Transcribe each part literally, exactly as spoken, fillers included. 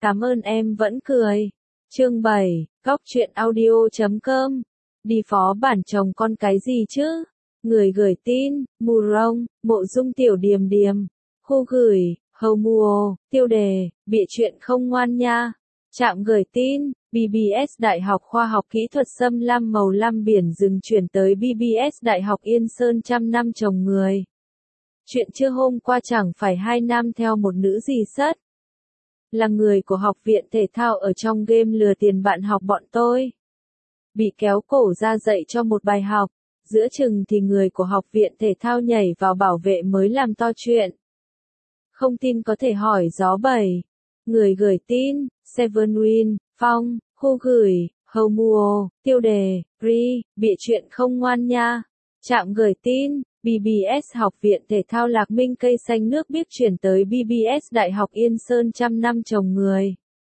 Cảm ơn em vẫn cười. Chương bảy, góc truyện audio chấm com. Đi phó bản chồng con cái gì chứ? Người gửi tin, Mù Rông, Mộ Dung Tiểu Điềm Điềm. Khu gửi, Hầu Mùa, tiêu đề, bịa chuyện không ngoan nha. Trạm gửi tin, bê bê ét Đại học Khoa học Kỹ thuật Sâm Lam màu lam biển rừng chuyển tới bê bê ét Đại học Yên Sơn trăm năm trồng người. Chuyện chưa hôm qua chẳng phải hai nam theo một nữ gì sất. Là người của học viện thể thao ở trong game lừa tiền bạn học bọn tôi. Bị kéo cổ ra dạy cho một bài học, giữa chừng thì người của học viện thể thao nhảy vào bảo vệ mới làm to chuyện. Không tin có thể hỏi gió bầy. Người gửi tin, Seven Win, Phong, khu gửi, Hầu Mùa, tiêu đề, Ri, bịa chuyện không ngoan nha. Trạm gửi tin, bê bê ét Học viện Thể thao Lạc Minh cây xanh nước biếc chuyển tới bê bê ét Đại học Yên Sơn trăm năm trồng người.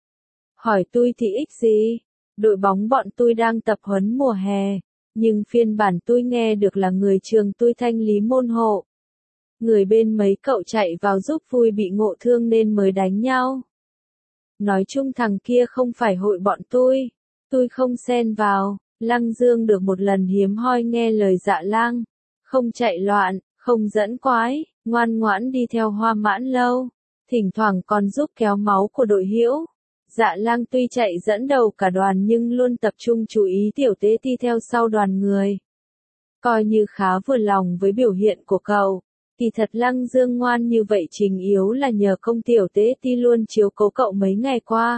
Hỏi tôi thì ích gì? Đội bóng bọn tôi đang tập huấn mùa hè, nhưng phiên bản tôi nghe được là người trường tôi thanh lý môn hộ. Người bên mấy cậu chạy vào giúp vui bị ngộ thương nên mới đánh nhau. Nói chung thằng kia không phải hội bọn tôi, tôi không xen vào. Lăng Dương được một lần hiếm hoi nghe lời Dạ Lang, không chạy loạn, không dẫn quái, ngoan ngoãn đi theo Hoa Mãn Lâu, thỉnh thoảng còn giúp kéo máu của đội hữu. Dạ Lang tuy chạy dẫn đầu cả đoàn nhưng luôn tập trung chú ý tiểu tế ti theo sau đoàn người. Coi như khá vừa lòng với biểu hiện của cậu. Kỳ thật Lăng Dương ngoan như vậy chính yếu là nhờ công tiểu tế ti luôn chiếu cố cậu mấy ngày qua.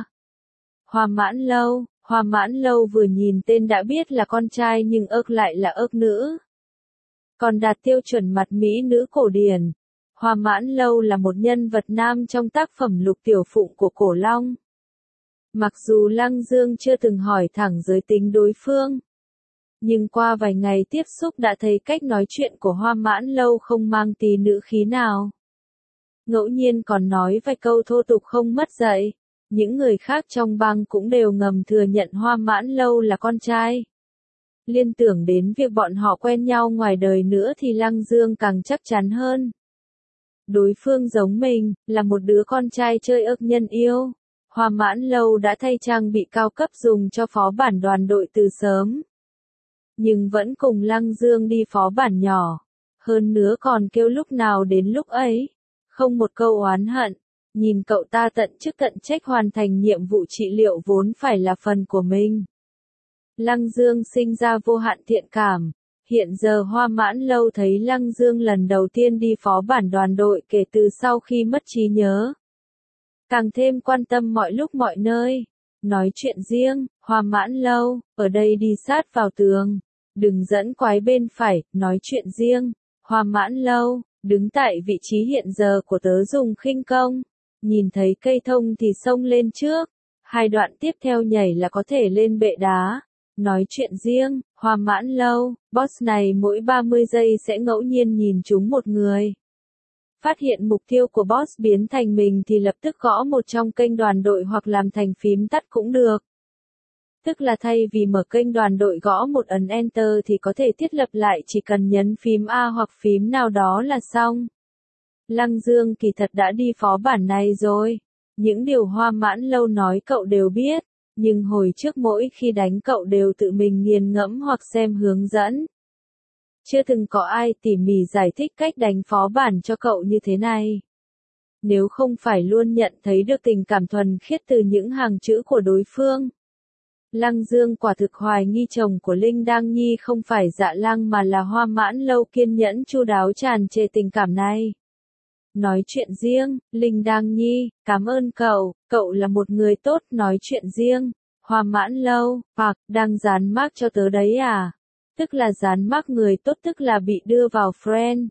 Hoa Mãn Lâu, Hoa Mãn Lâu vừa nhìn tên đã biết là con trai nhưng ức lại là ức nữ. Còn đạt tiêu chuẩn mặt mỹ nữ cổ điển. Hoa Mãn Lâu là một nhân vật nam trong tác phẩm Lục Tiểu Phụng của Cổ Long. Mặc dù Lăng Dương chưa từng hỏi thẳng giới tính đối phương, nhưng qua vài ngày tiếp xúc đã thấy cách nói chuyện của Hoa Mãn Lâu không mang tí nữ khí nào. Ngẫu nhiên còn nói vài câu thô tục không mất dạy. Những người khác trong bang cũng đều ngầm thừa nhận Hoa Mãn Lâu là con trai. Liên tưởng đến việc bọn họ quen nhau ngoài đời nữa thì Lăng Dương càng chắc chắn hơn. Đối phương giống mình, là một đứa con trai chơi ức nhân yêu. Hoa Mãn Lâu đã thay trang bị cao cấp dùng cho phó bản đoàn đội từ sớm. Nhưng vẫn cùng Lăng Dương đi phó bản nhỏ. Hơn nữa còn kêu lúc nào đến lúc ấy. Không một câu oán hận. Nhìn cậu ta tận chức tận trách hoàn thành nhiệm vụ trị liệu vốn phải là phần của mình. Lăng Dương sinh ra vô hạn thiện cảm. Hiện giờ Hoa Mãn Lâu thấy Lăng Dương lần đầu tiên đi phó bản đoàn đội kể từ sau khi mất trí nhớ. Càng thêm quan tâm mọi lúc mọi nơi. Nói chuyện riêng, Hoa Mãn Lâu, ở đây đi sát vào tường. Đừng dẫn quái bên phải, nói chuyện riêng. Hoa Mãn Lâu, đứng tại vị trí hiện giờ của tớ dùng khinh công. Nhìn thấy cây thông thì xông lên trước. Hai đoạn tiếp theo nhảy là có thể lên bệ đá. Nói chuyện riêng, Hoa Mãn Lâu, boss này mỗi ba mươi giây sẽ ngẫu nhiên nhìn trúng một người. Phát hiện mục tiêu của boss biến thành mình thì lập tức gõ một trong kênh đoàn đội hoặc làm thành phím tắt cũng được. Tức là thay vì mở kênh đoàn đội gõ một ấn Enter thì có thể thiết lập lại chỉ cần nhấn phím A hoặc phím nào đó là xong. Lăng Dương kỳ thật đã đi phó bản này rồi. Những điều Hoa Mãn Lâu nói cậu đều biết, nhưng hồi trước mỗi khi đánh cậu đều tự mình nghiền ngẫm hoặc xem hướng dẫn. Chưa từng có ai tỉ mỉ giải thích cách đánh phó bản cho cậu như thế này. Nếu không phải luôn nhận thấy được tình cảm thuần khiết từ những hàng chữ của đối phương. Lăng Dương quả thực hoài nghi chồng của Linh Đăng Nhi không phải Dạ Lang mà là Hoa Mãn Lâu kiên nhẫn chu đáo tràn trề tình cảm này. Nói chuyện riêng, Linh Đăng Nhi, cảm ơn cậu, cậu là một người tốt. Nói chuyện riêng, Hoa Mãn Lâu, hoặc, đang dán mác cho tớ đấy à? Tức là dán mác người tốt tức là bị đưa vào friend.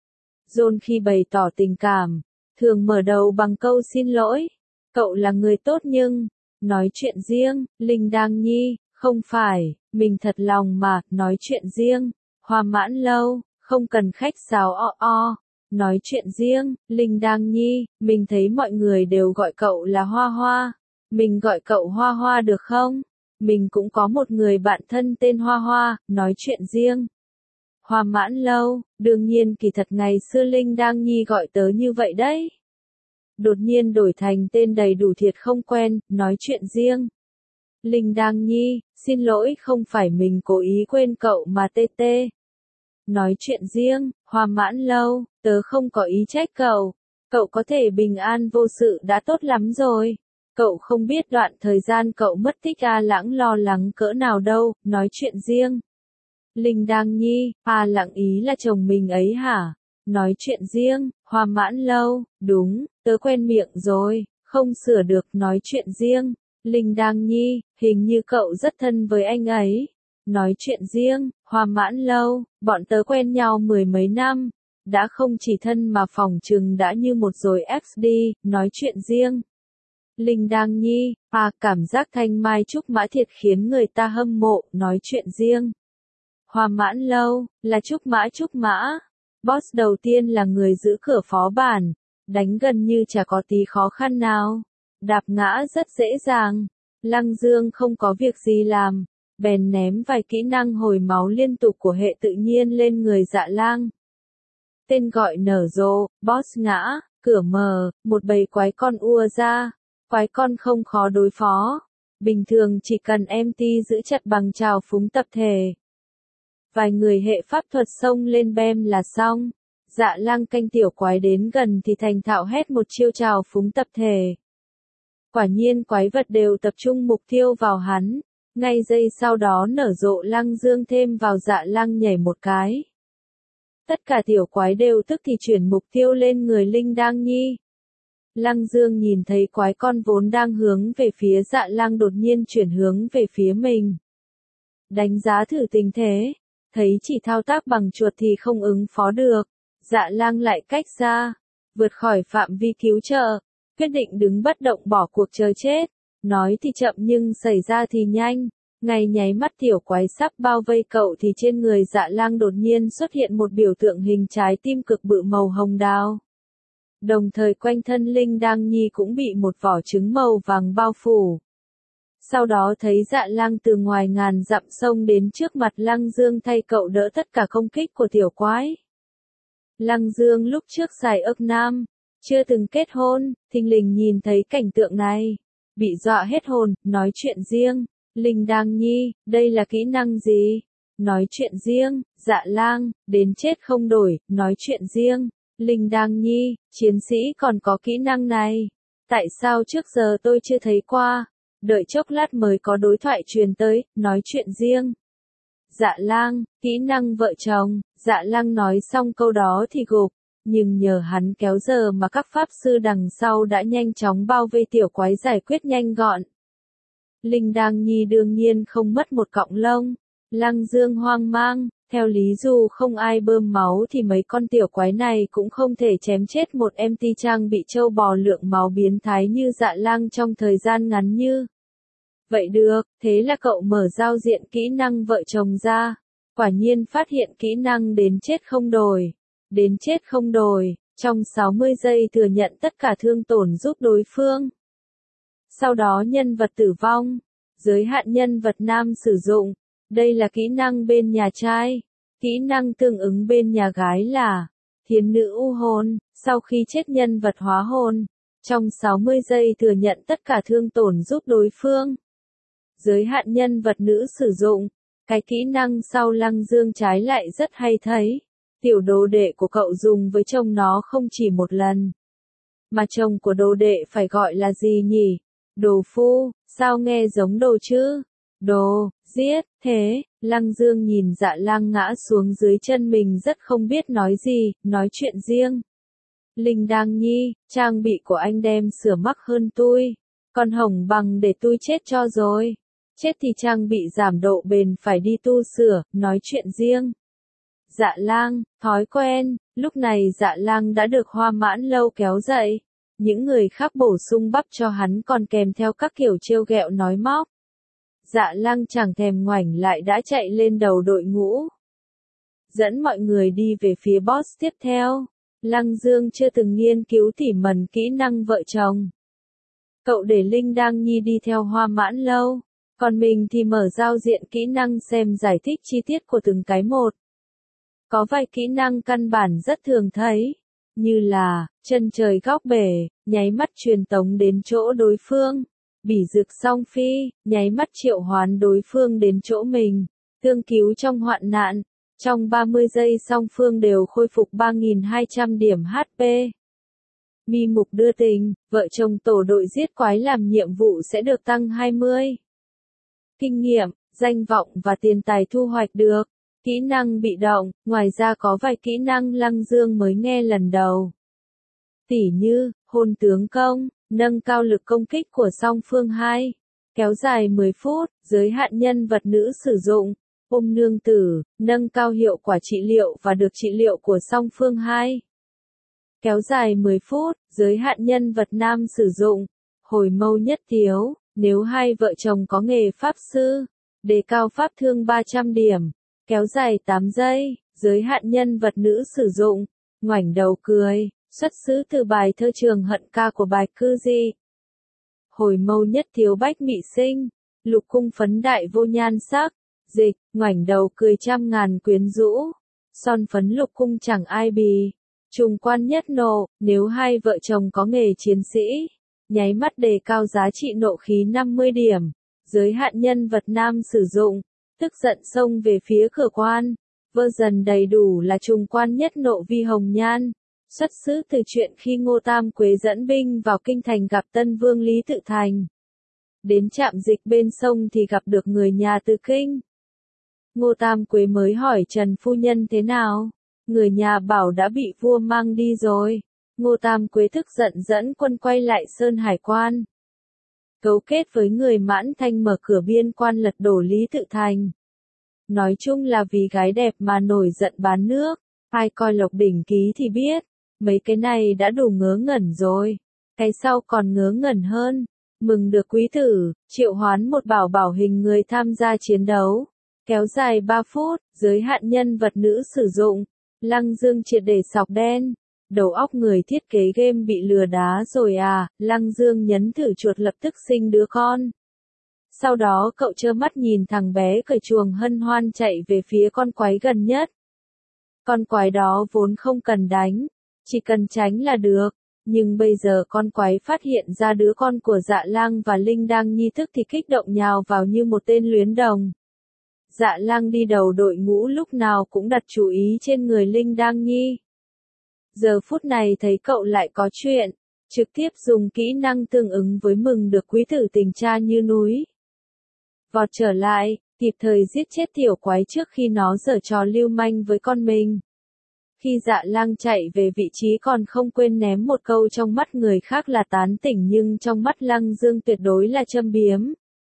John khi bày tỏ tình cảm, thường mở đầu bằng câu xin lỗi. Cậu là người tốt nhưng, nói chuyện riêng, Linh Đăng Nhi, không phải, mình thật lòng mà, nói chuyện riêng, Hoa Mãn Lâu, không cần khách sáo o o. Nói chuyện riêng, Linh Đăng Nhi, mình thấy mọi người đều gọi cậu là Hoa Hoa. Mình gọi cậu Hoa Hoa được không? Mình cũng có một người bạn thân tên Hoa Hoa, nói chuyện riêng. Hoa Mãn Lâu, đương nhiên kỳ thật ngày xưa Linh Đăng Nhi gọi tớ như vậy đấy. đột nhiên đổi thành tên đầy đủ thiệt không quen, nói chuyện riêng. Linh Đang Nhi, xin lỗi không phải mình cố ý quên cậu mà tê tê. Nói chuyện riêng, Hoa Mãn Lâu, tớ không có ý trách cậu. Cậu có thể bình an vô sự đã tốt lắm rồi. Cậu không biết đoạn thời gian cậu mất tích A Lãng lo lắng cỡ nào đâu, nói chuyện riêng. Linh Đang Nhi, A Lãng ý là chồng mình ấy hả? Nói chuyện riêng, Hoa Mãn Lâu, đúng, tớ quen miệng rồi, không sửa được nói chuyện riêng. Linh Đang Nhi, hình như cậu rất thân với anh ấy. Nói chuyện riêng, Hoa Mãn Lâu, bọn tớ quen nhau mười mấy năm. Đã không chỉ thân mà phòng trừng đã như một rồi ép đi, nói chuyện riêng. Linh Đang Nhi, à cảm giác thanh mai trúc mã thiệt khiến người ta hâm mộ, nói chuyện riêng. Hoa Mãn Lâu, là trúc mã trúc mã. Boss đầu tiên là người giữ cửa phó bản, đánh gần như chả có tí khó khăn nào. Đạp ngã rất dễ dàng. Lăng Dương không có việc gì làm, bèn ném vài kỹ năng hồi máu liên tục của hệ tự nhiên lên người Dạ Lang. Tên gọi nở rộ, boss ngã, cửa mở, một bầy quái con ùa ra. Quái con không khó đối phó. Bình thường chỉ cần em tê giữ chặt bằng trào phúng tập thể. Vài người hệ pháp thuật xông lên bem là xong. Dạ Lang canh tiểu quái đến gần thì thành thạo hét một chiêu trào phúng tập thể. Quả nhiên quái vật đều tập trung mục tiêu vào hắn. Ngay giây sau đó nở rộ Lăng Dương thêm vào Dạ Lang nhảy một cái. Tất cả tiểu quái đều tức thì chuyển mục tiêu lên người Linh Đang Nhi. Lăng Dương nhìn thấy quái con vốn đang hướng về phía Dạ Lang đột nhiên chuyển hướng về phía mình. Đánh giá thử tình thế, thấy chỉ thao tác bằng chuột thì không ứng phó được. Dạ Lang lại cách ra, vượt khỏi phạm vi cứu trợ, quyết định đứng bất động bỏ cuộc chờ chết. Nói thì chậm nhưng xảy ra thì nhanh. Ngay nháy mắt tiểu quái sắp bao vây cậu thì trên người Dạ Lang đột nhiên xuất hiện một biểu tượng hình trái tim cực bự màu hồng đào. Đồng thời quanh thân Linh Đang Nhi cũng bị một vỏ trứng màu vàng bao phủ. Sau đó thấy Dạ Lang từ ngoài ngàn dặm sông đến trước mặt Lăng Dương thay cậu đỡ tất cả công kích của tiểu quái. Lăng Dương lúc trước xài ức nam, chưa từng kết hôn, thình lình nhìn thấy cảnh tượng này. Bị dọa hết hồn, nói chuyện riêng. Linh Đang Nhi, đây là kỹ năng gì? Nói chuyện riêng. Dạ Lang, đến chết không đổi, nói chuyện riêng. Linh Đang Nhi, chiến sĩ còn có kỹ năng này. Tại sao trước giờ tôi chưa thấy qua? Đợi chốc lát mới có đối thoại truyền tới, nói chuyện riêng. Dạ Lang, kỹ năng vợ chồng. Dạ Lang nói xong câu đó thì gục. Nhưng nhờ hắn kéo giờ mà các pháp sư đằng sau đã nhanh chóng bao vây tiểu quái giải quyết nhanh gọn. Linh Đang Nhi đương nhiên không mất một cọng lông. Lăng Dương hoang mang, theo lý dù không ai bơm máu thì mấy con tiểu quái này cũng không thể chém chết một em tê trang bị trâu bò lượng máu biến thái như Dạ Lang trong thời gian ngắn như. Vậy được, thế là cậu mở giao diện kỹ năng vợ chồng ra. Quả nhiên phát hiện kỹ năng đến chết không đổi. Đến chết không đổi, trong sáu mươi giây thừa nhận tất cả thương tổn giúp đối phương. Sau đó nhân vật tử vong, giới hạn nhân vật nam sử dụng. Đây là kỹ năng bên nhà trai. Kỹ năng tương ứng bên nhà gái là thiên nữ u hồn, sau khi chết nhân vật hóa hồn. Trong sáu mươi giây thừa nhận tất cả thương tổn giúp đối phương. Giới hạn nhân vật nữ sử dụng. Cái kỹ năng sau Lăng Dương trái lại rất hay thấy. Tiểu đồ đệ của cậu dùng với chồng nó không chỉ một lần. Mà chồng của đồ đệ phải gọi là gì nhỉ? Đồ phu, sao nghe giống đồ chứ? Đồ, giết, thế, Lăng Dương nhìn Dạ Lang ngã xuống dưới chân mình rất không biết nói gì, nói chuyện riêng. Linh Đang Nhi, trang bị của anh đem sửa mắc hơn tôi. Còn hỏng bằng để tôi chết cho rồi. Chết thì trang bị giảm độ bền phải đi tu sửa, nói chuyện riêng. Dạ Lang, thói quen, lúc này Dạ Lang đã được Hoa Mãn Lâu kéo dậy. Những người khác bổ sung bắp cho hắn còn kèm theo các kiểu trêu ghẹo nói móc. Dạ Lang chẳng thèm ngoảnh lại đã chạy lên đầu đội ngũ. Dẫn mọi người đi về phía boss tiếp theo. Lăng Dương chưa từng nghiên cứu tỉ mẩn kỹ năng vợ chồng. Cậu để Linh Đang Nhi đi theo Hoa Mãn Lâu. Còn mình thì mở giao diện kỹ năng xem giải thích chi tiết của từng cái một. Có vài kỹ năng căn bản rất thường thấy. như là, chân trời góc bể, nháy mắt truyền tống đến chỗ đối phương. Bỉ dược song phi, nháy mắt triệu hoán đối phương đến chỗ mình. Tương cứu trong hoạn nạn. Trong ba mươi giây song phương đều khôi phục ba nghìn hai trăm điểm H P. Mi mục đưa tình, vợ chồng tổ đội giết quái làm nhiệm vụ sẽ được tăng hai mươi. Kinh nghiệm, danh vọng và tiền tài thu hoạch được. Kỹ năng bị động, ngoài ra có vài kỹ năng Lăng Dương mới nghe lần đầu. Tỉ như, hôn tướng công, nâng cao lực công kích của song phương hai. Kéo dài mười phút, giới hạn nhân vật nữ sử dụng. Ôm nương tử, nâng cao hiệu quả trị liệu và được trị liệu của song phương hai. Kéo dài mười phút, giới hạn nhân vật nam sử dụng. Hồi mâu nhất thiếu, nếu hai vợ chồng có nghề pháp sư, đề cao pháp thương ba trăm điểm. Kéo dài tám giây, giới hạn nhân vật nữ sử dụng. Ngoảnh đầu cười, xuất xứ từ bài thơ Trường Hận Ca của Bạch Cư Di. Hồi mâu nhất thiếu bách mị sinh, lục cung phấn đại vô nhan sắc. Dịch, ngoảnh đầu cười trăm ngàn quyến rũ. Son phấn lục cung chẳng ai bì. Trùng quan nhất nộ, nếu hai vợ chồng có nghề chiến sĩ, nháy mắt đề cao giá trị nộ khí năm mươi điểm. Giới hạn nhân vật nam sử dụng, tức giận xông về phía cửa quan. Version đầy đủ là trùng quan nhất nộ vi hồng nhan. Xuất xứ từ chuyện khi Ngô Tam Quế dẫn binh vào kinh thành gặp Tân Vương Lý Tự Thành. Đến trạm dịch bên sông thì gặp được người nhà từ kinh. Ngô Tam Quế mới hỏi Trần phu nhân thế nào. Người nhà bảo đã bị vua mang đi rồi. Ngô Tam Quế tức giận dẫn quân quay lại Sơn Hải Quan. Cấu kết với người Mãn Thanh mở cửa biên quan lật đổ Lý Tự Thành. Nói chung là vì gái đẹp mà nổi giận bán nước. Ai coi Lộc Đỉnh Ký thì biết. Mấy cái này đã đủ ngớ ngẩn rồi. Cái sau còn ngớ ngẩn hơn. Mừng được quý tử, triệu hoán một bảo bảo hình người tham gia chiến đấu. Kéo dài ba phút, giới hạn nhân vật nữ sử dụng. Lăng Dương triệt để sọc đen. Đầu óc người thiết kế game bị lừa đá rồi à, Lăng Dương nhấn thử chuột lập tức sinh đứa con. Sau đó cậu trơ mắt nhìn thằng bé cởi chuồng hân hoan chạy về phía con quái gần nhất. Con quái đó vốn không cần đánh, chỉ cần tránh là được. Nhưng bây giờ con quái phát hiện ra đứa con của Dạ Lang và Linh đang nhi thức thì kích động nhào vào như một tên luyến đồng. Dạ Lang đi đầu đội ngũ lúc nào cũng đặt chú ý trên người Linh đang nhi. Giờ phút này thấy cậu lại có chuyện, trực tiếp dùng kỹ năng tương ứng với mừng được quý tử tình cha như núi. Vọt trở lại, kịp thời giết chết tiểu quái trước khi nó giở trò lưu manh với con mình. Khi Dạ Lang chạy về vị trí còn không quên ném một câu trong mắt người khác là tán tỉnh nhưng trong mắt Lăng Dương tuyệt đối là châm biếm.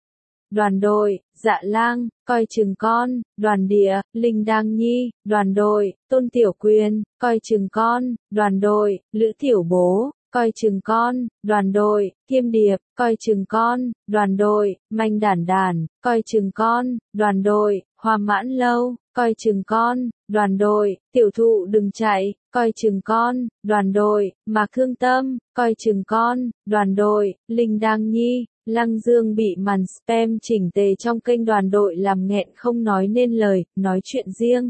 Đoàn đội, Dạ Lang, coi chừng con, đoàn địa, Linh Đang Nhi, đoàn đội, Tôn Tiểu Quyền, coi chừng con, đoàn đội, Lữ Tiểu Bố, coi chừng con, đoàn đội, Kiêm Điệp, coi chừng con, đoàn đội, Manh Đản Đản, coi chừng con, đoàn đội, Hoa Mãn Lâu, coi chừng con, đoàn đội, Tiểu Thụ đừng chạy, coi chừng con, đoàn đội, Mạc Thương Tâm, coi chừng con, đoàn đội, Linh Đang Nhi. Lăng Dương bị màn spam chỉnh tề trong kênh đoàn đội làm nghẹn không nói nên lời, nói chuyện riêng.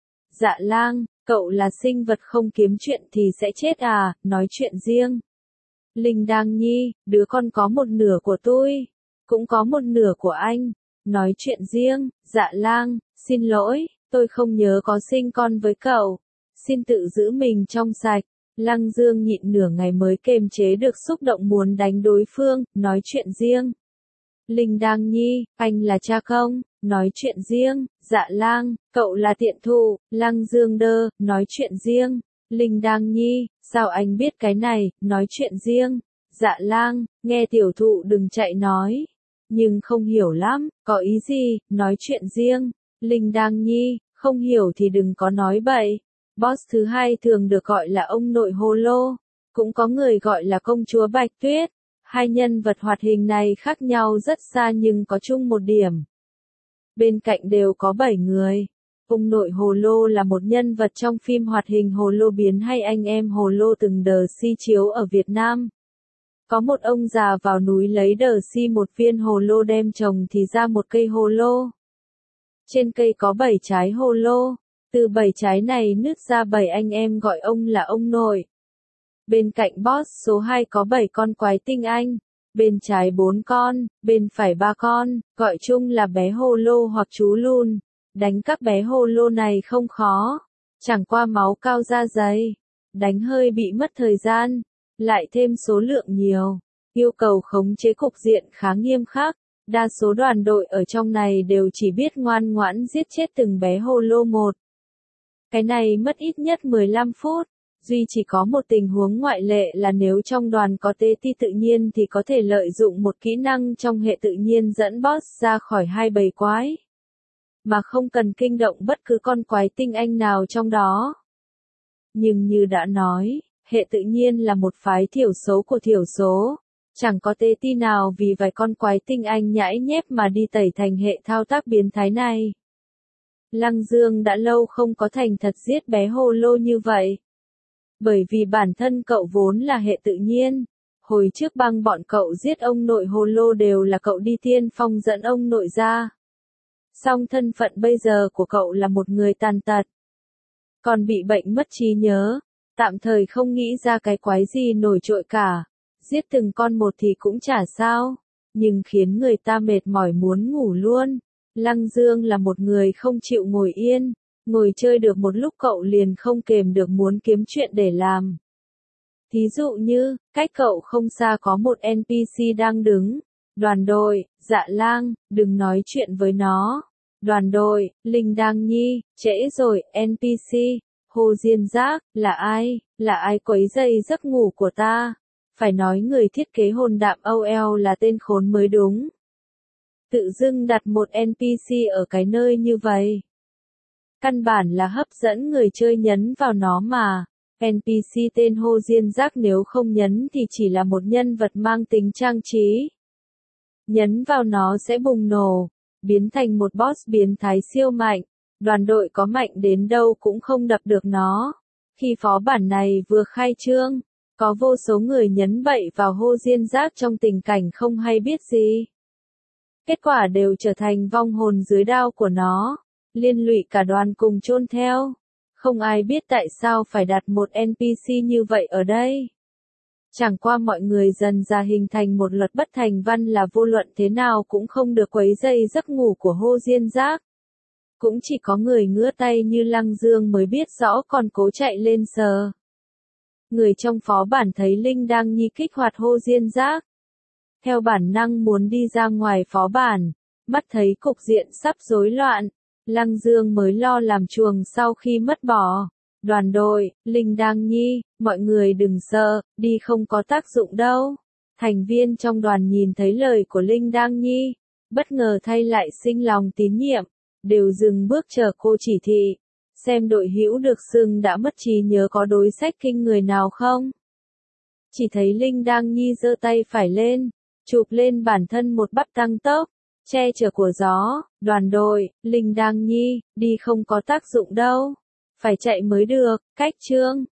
Dạ Lang, cậu là sinh vật không kiếm chuyện thì sẽ chết à, nói chuyện riêng. Linh Đang Nhi, đứa con có một nửa của tôi, cũng có một nửa của anh, nói chuyện riêng. Dạ Lang, xin lỗi, tôi không nhớ có sinh con với cậu, xin tự giữ mình trong sạch. Lăng Dương nhịn nửa ngày mới kềm chế được xúc động muốn đánh đối phương, nói chuyện riêng. Linh Đang Nhi, anh là cha không, nói chuyện riêng. Dạ Lang, cậu là tiện thụ. Lăng Dương đơ, nói chuyện riêng. Linh Đang Nhi, sao anh biết cái này, nói chuyện riêng. Dạ Lang, nghe tiểu thụ đừng chạy nói. Nhưng không hiểu lắm, có ý gì, nói chuyện riêng. Linh Đang Nhi, không hiểu thì đừng có nói bậy. Boss thứ hai thường được gọi là ông nội Hồ Lô, cũng có người gọi là công chúa Bạch Tuyết. Hai nhân vật hoạt hình này khác nhau rất xa nhưng có chung một điểm. Bên cạnh đều có bảy người. Ông nội Hồ Lô là một nhân vật trong phim hoạt hình Hồ Lô Biến hay Anh Em Hồ Lô từng đờ si chiếu ở Việt Nam. Có một ông già vào núi lấy đờ si một viên hồ lô đem trồng thì ra một cây hồ lô. Trên cây có bảy trái hồ lô. Từ bảy trái này nứt ra bảy anh em gọi ông là ông nội. Bên cạnh boss số hai có bảy con quái tinh anh, bên trái bốn con, bên phải ba con, gọi chung là bé hồ lô hoặc chú lùn. Đánh các bé hồ lô này không khó, chẳng qua máu cao da dày, đánh hơi bị mất thời gian, lại thêm số lượng nhiều, yêu cầu khống chế cục diện khá nghiêm khắc. Đa số đoàn đội ở trong này đều chỉ biết ngoan ngoãn giết chết từng bé hồ lô một. Cái này mất ít nhất mười lăm phút. Duy chỉ có một tình huống ngoại lệ là nếu trong đoàn có tế ti tự nhiên thì có thể lợi dụng một kỹ năng trong hệ tự nhiên dẫn boss ra khỏi hai bầy quái, mà không cần kinh động bất cứ con quái tinh anh nào trong đó. Nhưng như đã nói, hệ tự nhiên là một phái thiểu số của thiểu số, chẳng có tế ti nào vì vài con quái tinh anh nhãi nhép mà đi tẩy thành hệ thao tác biến thái này. Lăng Dương đã lâu không có thành thật giết bé hồ lô như vậy. Bởi vì bản thân cậu vốn là hệ tự nhiên, hồi trước băng bọn cậu giết ông nội hồ lô đều là cậu đi tiên phong dẫn ông nội ra. Song thân phận bây giờ của cậu là một người tàn tật, còn bị bệnh mất trí nhớ, tạm thời không nghĩ ra cái quái gì nổi trội cả, giết từng con một thì cũng chả sao, nhưng khiến người ta mệt mỏi muốn ngủ luôn. Lăng Dương là một người không chịu ngồi yên. Ngồi chơi được một lúc cậu liền không kềm được muốn kiếm chuyện để làm. Thí dụ như, cách cậu không xa có một en pê xê đang đứng. Đoàn đội, Dạ Lang, đừng nói chuyện với nó. Đoàn đội, Linh Đang Nhi, trễ rồi, en pê xê, Hồ Diên Giác, là ai, là ai quấy rầy giấc ngủ của ta? Phải nói người thiết kế hồn đạm âu eo là tên khốn mới đúng. Tự dưng đặt một en pê xê ở cái nơi như vậy. Căn bản là hấp dẫn người chơi nhấn vào nó mà. en pê xê tên Hồ Diên Giác nếu không nhấn thì chỉ là một nhân vật mang tính trang trí. Nhấn vào nó sẽ bùng nổ, biến thành một boss biến thái siêu mạnh. Đoàn đội có mạnh đến đâu cũng không đập được nó. Khi phó bản này vừa khai trương, có vô số người nhấn bậy vào Hồ Diên Giác trong tình cảnh không hay biết gì. Kết quả đều trở thành vong hồn dưới đao của nó. Liên lụy cả đoàn cùng chôn theo. Không ai biết tại sao phải đặt một en pê xê như vậy ở đây. Chẳng qua mọi người dần ra hình thành một luật bất thành văn là vô luận thế nào cũng không được quấy rầy giấc ngủ của Hồ Diên Giác. Cũng chỉ có người ngứa tay như Lăng Dương mới biết rõ còn cố chạy lên sờ. Người trong phó bản thấy Linh đang nhi kích hoạt Hồ Diên Giác. Theo bản năng muốn đi ra ngoài phó bản, mắt thấy cục diện sắp rối loạn. Lăng Dương mới lo làm chuồng sau khi mất bỏ. Đoàn đội, Linh Đang Nhi, mọi người đừng sợ, đi không có tác dụng đâu. Thành viên trong đoàn nhìn thấy lời của Linh Đang Nhi, bất ngờ thay lại sinh lòng tín nhiệm, đều dừng bước chờ cô chỉ thị. Xem đội hữu được xưng đã mất trí nhớ có đối sách kinh người nào không? Chỉ thấy Linh Đang Nhi giơ tay phải lên, chụp lên bản thân một bắp tăng tốc. Che chở của gió, đoàn đội, Linh Đang Nhi, đi không có tác dụng đâu. Phải chạy mới được, cách chương.